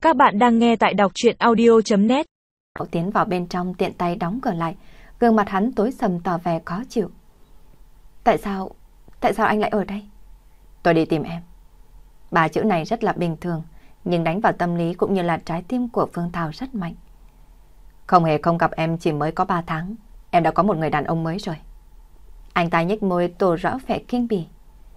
Các bạn đang nghe tại đọc truyện audio.net. Tiến vào bên trong tiện tay đóng cửa lại, gương mặt hắn tối sầm tỏ vẻ khó chịu. Tại sao anh lại ở đây? Tôi đi tìm em. Ba chữ này rất là bình thường, nhưng đánh vào tâm lý cũng như là trái tim của Phương Thảo rất mạnh. Không hề không gặp em chỉ mới có 3 tháng, em đã có một người đàn ông mới rồi. Anh ta nhếch môi tô rõ vẻ kinh bỉ.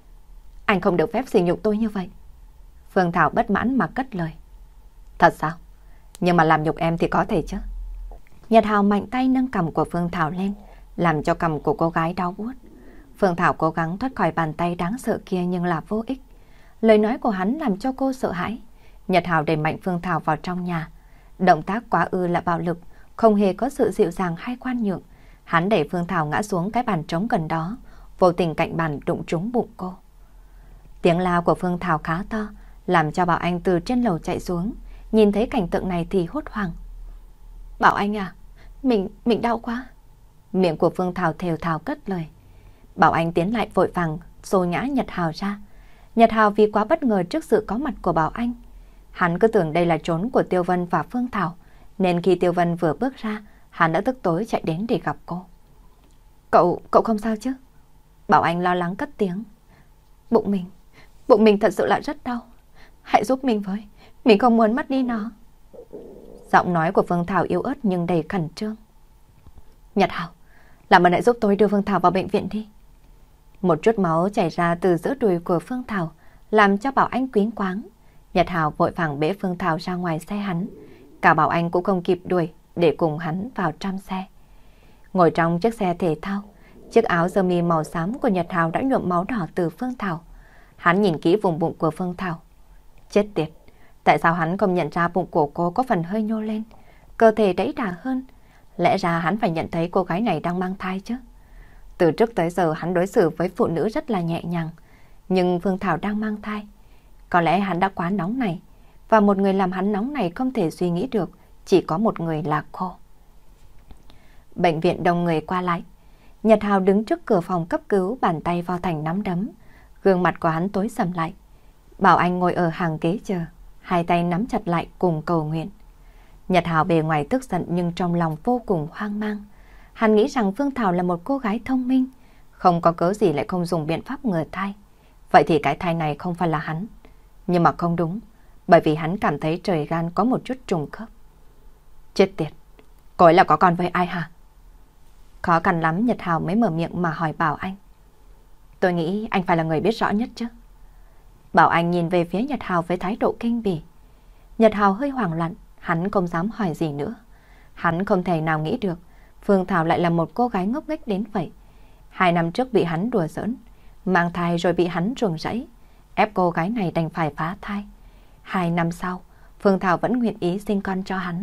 Anh không được phép sỉ nhục tôi như vậy. Phương Thảo bất mãn mà cất lời. Thật sao? Nhưng mà làm nhục em thì có thể chứ. Nhật Hào mạnh tay nâng cằm của Phương Thảo lên, làm cho cằm của cô gái đau buốt. Phương Thảo cố gắng thoát khỏi bàn tay đáng sợ kia nhưng là vô ích. Lời nói của hắn làm cho cô sợ hãi. Nhật Hào đẩy mạnh Phương Thảo vào trong nhà. Động tác quá ư là bạo lực, không hề có sự dịu dàng hay khoan nhượng. Hắn đẩy Phương Thảo ngã xuống cái bàn trống gần đó, vô tình cạnh bàn đụng trúng bụng cô. Tiếng la của Phương Thảo khá to, làm cho Bảo Anh từ trên lầu chạy xuống. Nhìn thấy cảnh tượng này thì hốt hoảng. Bảo Anh à, mình đau quá. Miệng của Phương Thảo thều thào cất lời. Bảo Anh tiến lại vội vàng xô ngã Nhật Hào ra. Nhật Hào vì quá bất ngờ trước sự có mặt của Bảo Anh, hắn cứ tưởng đây là trốn của Tiêu Vân và Phương Thảo, nên khi Tiêu Vân vừa bước ra, hắn đã tức tối chạy đến để gặp cô. Cậu không sao chứ? Bảo Anh lo lắng cất tiếng. Bụng mình thật sự là rất đau. Hãy giúp mình với, mình không muốn mất đi nó. Giọng nói của Phương Thảo yếu ớt nhưng đầy khẩn trương. Nhật Hào, làm ơn hãy giúp tôi đưa Phương Thảo vào bệnh viện đi. Một chút máu chảy ra từ giữa đùi của Phương Thảo, làm cho Bảo Anh quýnh quáng. Nhật Hào vội vàng bế Phương Thảo ra ngoài xe hắn. Cả Bảo Anh cũng không kịp đuổi để cùng hắn vào trong xe. Ngồi trong chiếc xe thể thao, chiếc áo sơ mi màu xám của Nhật Hào đã nhuộm máu đỏ từ Phương Thảo. Hắn nhìn kỹ vùng bụng của Phương Thảo. Chết tiệt, tại sao hắn không nhận ra bụng của cô có phần hơi nhô lên, cơ thể đẫy đà hơn? Lẽ ra hắn phải nhận thấy cô gái này đang mang thai chứ. Từ trước tới giờ hắn đối xử với phụ nữ rất là nhẹ nhàng, nhưng Phương Thảo đang mang thai. Có lẽ hắn đã quá nóng này, và một người làm hắn nóng này không thể suy nghĩ được, chỉ có một người là cô. Bệnh viện đông người qua lại. Nhật Hào đứng trước cửa phòng cấp cứu, bàn tay vào thành nắm đấm. Gương mặt của hắn tối sầm lại. Bảo Anh ngồi ở hàng ghế chờ, hai tay nắm chặt lại cùng cầu nguyện. Nhật Hào bề ngoài tức giận nhưng trong lòng vô cùng hoang mang. Hắn nghĩ rằng Phương Thảo là một cô gái thông minh, không có cớ gì lại không dùng biện pháp ngừa thai. Vậy thì cái thai này không phải là hắn. Nhưng mà không đúng, bởi vì hắn cảm thấy trời gan có một chút trùng khớp. Chết tiệt, cô ấy là có con với ai hả? Khó khăn lắm Nhật Hào mới mở miệng mà hỏi Bảo Anh. Tôi nghĩ anh phải là người biết rõ nhất chứ. Bảo Anh nhìn về phía Nhật Hào với thái độ kinh bỉ. Nhật Hào hơi hoảng loạn, hắn không dám hỏi gì nữa. Hắn không thể nào nghĩ được Phương Thảo lại là một cô gái ngốc nghếch đến vậy. 2 năm trước bị hắn đùa giỡn, mang thai rồi bị hắn ruồng rẫy, ép cô gái này đành phải phá thai. 2 năm sau, Phương Thảo vẫn nguyện ý sinh con cho hắn.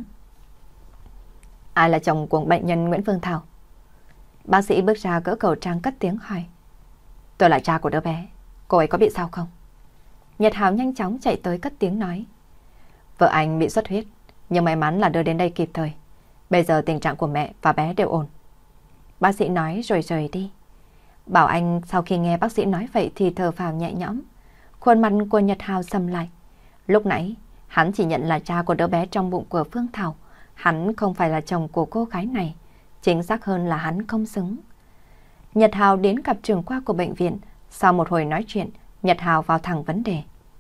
Ai là chồng của bệnh nhân Nguyễn Phương Thảo? Bác sĩ bước ra cỡ cầu trang cất tiếng hỏi. Tôi là cha của đứa bé, cô ấy có bị sao không? Nhật Hào nhanh chóng chạy tới cất tiếng nói. Vợ anh bị xuất huyết, nhưng may mắn là đưa đến đây kịp thời. Bây giờ tình trạng của mẹ và bé đều ổn. Bác sĩ nói rồi rời đi. Bảo Anh sau khi nghe bác sĩ nói vậy thì thở phào nhẹ nhõm. Khuôn mặt của Nhật Hào sầm lại. Lúc nãy, hắn chỉ nhận là cha của đứa bé trong bụng của Phương Thảo. Hắn không phải là chồng của cô gái này. Chính xác hơn là hắn không xứng. Nhật Hào đến gặp trưởng khoa của bệnh viện. Sau một hồi nói chuyện, Nhật Hào vào thẳng vấn đề.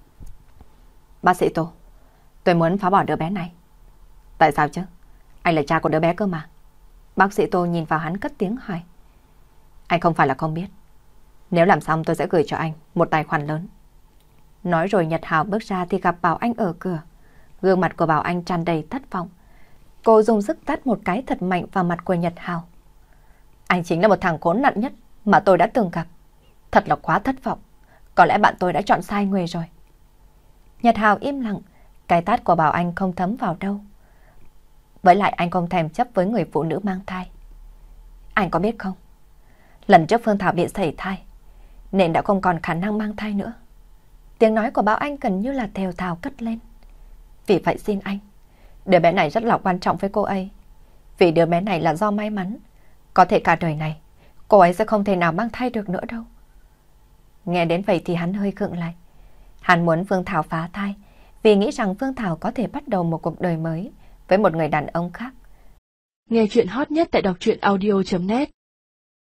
Bác sĩ Tô, tôi muốn phá bỏ đứa bé này. Tại sao chứ? Anh là cha của đứa bé cơ mà. Bác sĩ Tô nhìn vào hắn cất tiếng hỏi. Anh không phải là không biết. Nếu làm xong tôi sẽ gửi cho anh một tài khoản lớn. Nói rồi Nhật Hào bước ra thì gặp Bảo Anh ở cửa. Gương mặt của Bảo Anh tràn đầy thất vọng. Cô dùng sức tát một cái thật mạnh vào mặt của Nhật Hào. Anh chính là một thằng khốn nạn nhất mà tôi đã từng gặp. Thật là quá thất vọng. Có lẽ bạn tôi đã chọn sai người rồi. Nhật Hào im lặng. Cái tát của Bảo Anh không thấm vào đâu. Với lại anh không thèm chấp với người phụ nữ mang thai. Anh có biết không? Lần trước Phương Thảo bị sảy thai, nên đã không còn khả năng mang thai nữa. Tiếng nói của Bảo Anh gần như là thều thào cất lên. Vì vậy xin anh, đứa bé này rất là quan trọng với cô ấy. Vì đứa bé này là do may mắn. Có thể cả đời này, cô ấy sẽ không thể nào mang thai được nữa đâu. Nghe đến vậy thì hắn hơi khựng lại. Hắn muốn Phương Thảo phá thai, vì nghĩ rằng Phương Thảo có thể bắt đầu một cuộc đời mới với một người đàn ông khác. Nghe chuyện hot nhất tại đọc truyện audio.net